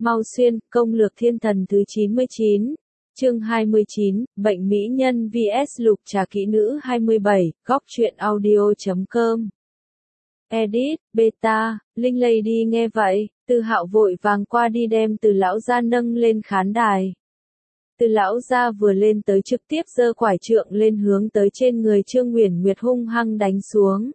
Mau Xuyên, công lược thiên thần thứ 99. Chương 29, Bệnh mỹ nhân vs Lục trà kỹ nữ 27, góc truyện audio.com. Edit, beta, Linh Lady nghe vậy, Từ Hạo vội vàng qua đi đem Từ lão gia nâng lên khán đài. Từ lão gia vừa lên tới trực tiếp giơ quải trượng lên hướng tới trên người Trương Uyển Nguyệt hung hăng đánh xuống.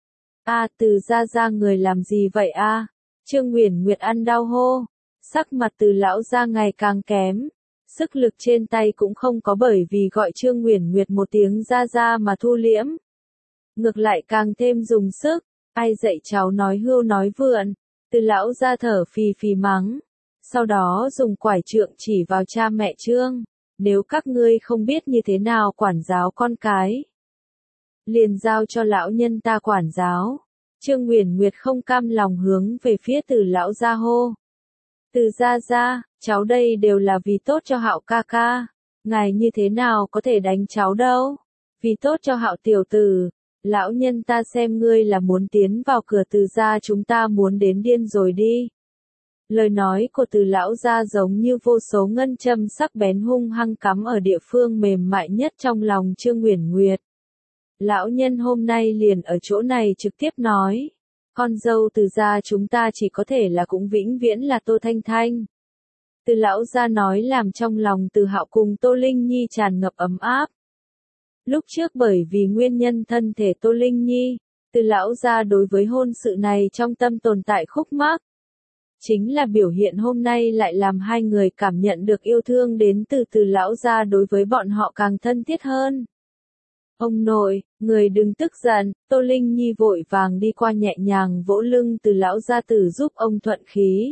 Từ gia người làm gì vậy Trương Uyển Nguyệt ăn đau hô. Sắc mặt Từ lão gia ngày càng kém. Sức lực trên tay cũng không có bởi vì gọi Trương Uyển Nguyệt một tiếng gia mà thu liễm. Ngược lại càng thêm dùng sức. Ai dạy cháu nói hưu nói vượn. Từ lão gia thở phì phì mắng. Sau đó dùng quải trượng chỉ vào cha mẹ Trương. Nếu các ngươi không biết như thế nào quản giáo con cái, liền giao cho lão nhân ta quản giáo. Trương Uyển Nguyệt không cam lòng hướng về phía Từ lão gia hô. Từ gia, cháu đây đều là vì tốt cho Hạo ca ca. Ngài như thế nào có thể đánh cháu đâu? Vì tốt cho Hạo tiểu tử. Lão nhân ta xem ngươi là muốn tiến vào cửa Từ gia chúng ta muốn đến điên rồi đi. Lời nói của Từ lão gia giống như vô số ngân châm sắc bén hung hăng cắm ở địa phương mềm mại nhất trong lòng Trương Uyển Nguyệt. Lão nhân hôm nay liền ở chỗ này trực tiếp nói. Con dâu Từ gia chúng ta chỉ có thể là cũng vĩnh viễn là Tô Thanh Thanh. Từ lão gia nói làm trong lòng Từ Hạo cùng Tô Linh Nhi tràn ngập ấm áp. Lúc trước bởi vì nguyên nhân thân thể Tô Linh Nhi, Từ lão gia đối với hôn sự này trong tâm tồn tại khúc mắc. Chính là biểu hiện hôm nay lại làm hai người cảm nhận được yêu thương đến từ lão gia đối với bọn họ càng thân thiết hơn. Ông nội, người đừng tức giận, Tô Linh Nhi vội vàng đi qua nhẹ nhàng vỗ lưng Từ lão gia tử giúp ông thuận khí.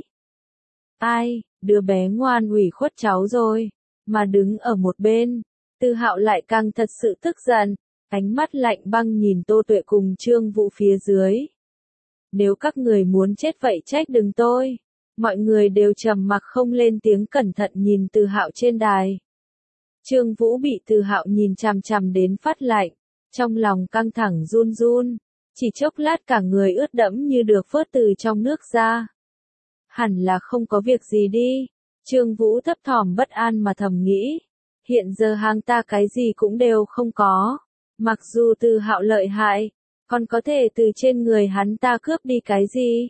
Đứa bé ngoan ủy khuất cháu rồi, mà đứng ở một bên, Từ Hạo lại càng thật sự tức giận, ánh mắt lạnh băng nhìn Tô Tuệ cùng Trương Vũ phía dưới. Nếu các người muốn chết vậy trách đừng tôi. Mọi người đều trầm mặc không lên tiếng cẩn thận nhìn Từ Hạo trên đài. Trương Vũ bị Từ Hạo nhìn chằm chằm đến phát lạnh, trong lòng căng thẳng run run, chỉ chốc lát cả người ướt đẫm như được vớt từ trong nước ra. Hẳn là không có việc gì đi, Trương Vũ thấp thỏm bất an mà thầm nghĩ, hiện giờ hàng ta cái gì cũng đều không có, mặc dù Từ Hạo lợi hại, còn có thể từ trên người hắn ta cướp đi cái gì.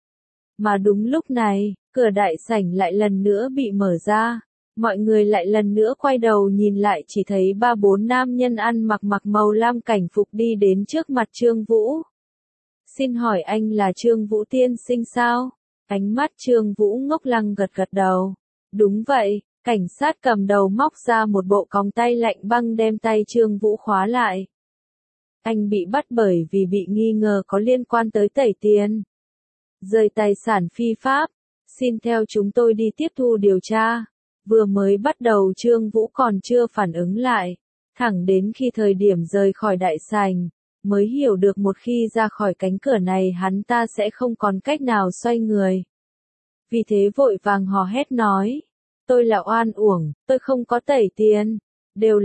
Mà đúng lúc này, cửa đại sảnh lại lần nữa bị mở ra. Mọi người lại lần nữa quay đầu nhìn lại chỉ thấy 3-4 nam nhân ăn mặc màu lam cảnh phục đi đến trước mặt Trương Vũ. Xin hỏi anh là Trương Vũ tiên sinh sao? Ánh mắt Trương Vũ ngốc lăng gật đầu. Đúng vậy, cảnh sát cầm đầu móc ra một bộ còng tay lạnh băng đem tay Trương Vũ khóa lại. Anh bị bắt bởi vì bị nghi ngờ có liên quan tới tẩy tiền, rời tài sản phi pháp. Xin theo chúng tôi đi tiếp thu điều tra. Vừa mới bắt đầu Trương Vũ còn chưa phản ứng lại, thẳng đến khi thời điểm rời khỏi đại sảnh, mới hiểu được một khi ra khỏi cánh cửa này hắn ta sẽ không còn cách nào xoay người. Vì thế vội vàng hò hét nói, tôi là oan uổng, tôi không có tẩy tiền, đều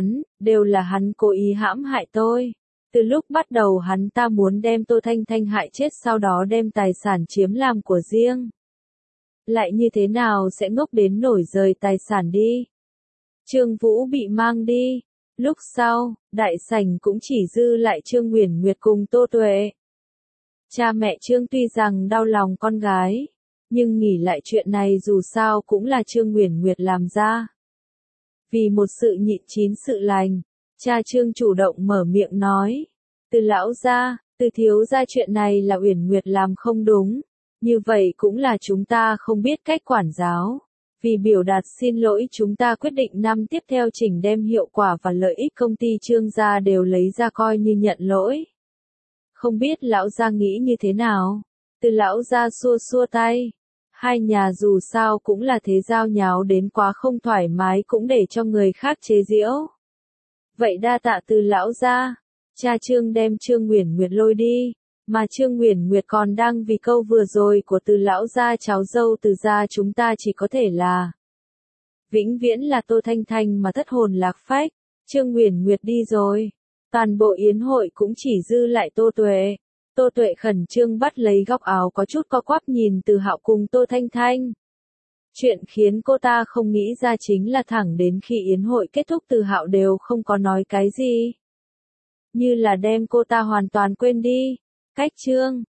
là hắn cố ý hãm hại tôi. Từ lúc bắt đầu hắn ta muốn đem Tô Thanh Thanh hại chết sau đó đem tài sản chiếm làm của riêng. Lại như thế nào sẽ ngốc đến nổi rời tài sản đi. Trương Vũ bị mang đi. Lúc sau, đại sảnh cũng chỉ dư lại Trương Uyển Nguyệt cùng Tô Tuệ. Cha mẹ Trương tuy rằng đau lòng con gái, nhưng nghĩ lại chuyện này dù sao cũng là Trương Uyển Nguyệt làm ra. Vì một sự nhịn chín sự lành, cha Trương chủ động mở miệng nói. Từ lão gia, Từ thiếu gia chuyện này là Uyển Nguyệt làm không đúng. Như vậy cũng là chúng ta không biết cách quản giáo. Vì biểu đạt xin lỗi chúng ta quyết định năm tiếp theo chỉnh đem hiệu quả và lợi ích công ty Trương gia đều lấy ra coi như nhận lỗi. Không biết lão gia nghĩ như thế nào? Từ lão gia xua tay. Hai nhà dù sao cũng là thế giao nháo đến quá không thoải mái cũng để cho người khác chế giễu. Vậy đa tạ Từ lão gia. Cha Trương đem Trương Uyển Nguyệt lôi đi. Mà Trương Uyển Nguyệt còn đang vì câu vừa rồi của Từ lão gia cháu dâu Từ gia chúng ta chỉ có thể là vĩnh viễn là Tô Thanh Thanh mà thất hồn lạc phách. Trương Uyển Nguyệt đi rồi, toàn bộ yến hội cũng chỉ dư lại Tô Tuệ. Tô Tuệ khẩn trương bắt lấy góc áo có chút co quắp nhìn Từ Hạo cùng Tô Thanh Thanh. Chuyện khiến cô ta không nghĩ ra chính là thẳng đến khi yến hội kết thúc Từ Hạo đều không có nói cái gì. Như là đem cô ta hoàn toàn quên đi. Cách chương